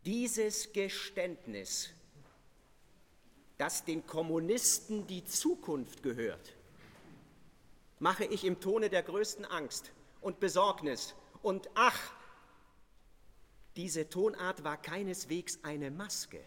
Dieses Geständnis, dass den Kommunisten die Zukunft gehört, mache ich im Tone der größten Angst und Besorgnis. Und ach, diese Tonart war keineswegs eine Maske.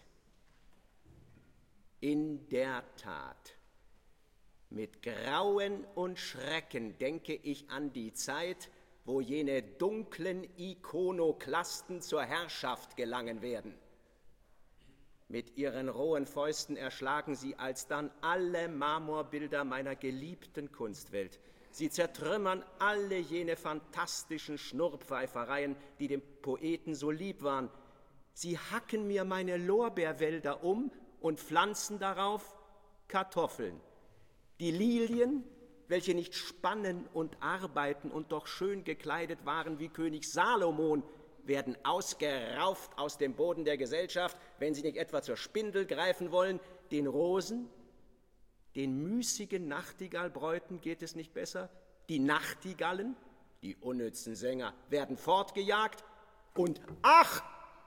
In der Tat, mit Grauen und Schrecken denke ich an die Zeit, wo jene dunklen Ikonoklasten zur Herrschaft gelangen werden. Mit ihren rohen Fäusten erschlagen sie alsdann alle Marmorbilder meiner geliebten Kunstwelt. Sie zertrümmern alle jene fantastischen Schnurrpfeifereien, die dem Poeten so lieb waren. Sie hacken mir meine Lorbeerwälder um und pflanzen darauf Kartoffeln. Die Lilien, welche nicht spannen und arbeiten und doch schön gekleidet waren wie König Salomon, werden ausgerauft aus dem Boden der Gesellschaft, wenn sie nicht etwa zur Spindel greifen wollen. Den Rosen, den müßigen Nachtigallbräuten geht es nicht besser. Die Nachtigallen, die unnützen Sänger, werden fortgejagt. Und ach,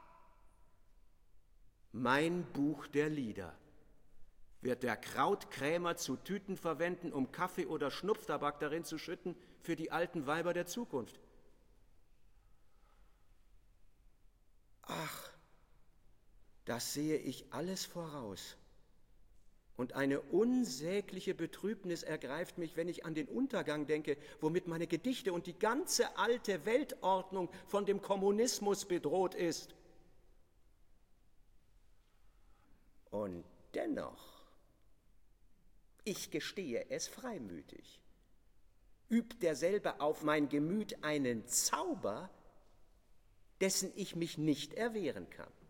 mein Buch der Lieder wird der Krautkrämer zu Tüten verwenden, um Kaffee oder Schnupftabak darin zu schütten für die alten Weiber der Zukunft. Ach, das sehe ich alles voraus. Und eine unsägliche Betrübnis ergreift mich, wenn ich an den Untergang denke, womit meine Gedichte und die ganze alte Weltordnung von dem Kommunismus bedroht ist. Und dennoch, ich gestehe es freimütig, übt derselbe auf mein Gemüt einen Zauber, dessen ich mich nicht erwehren kann.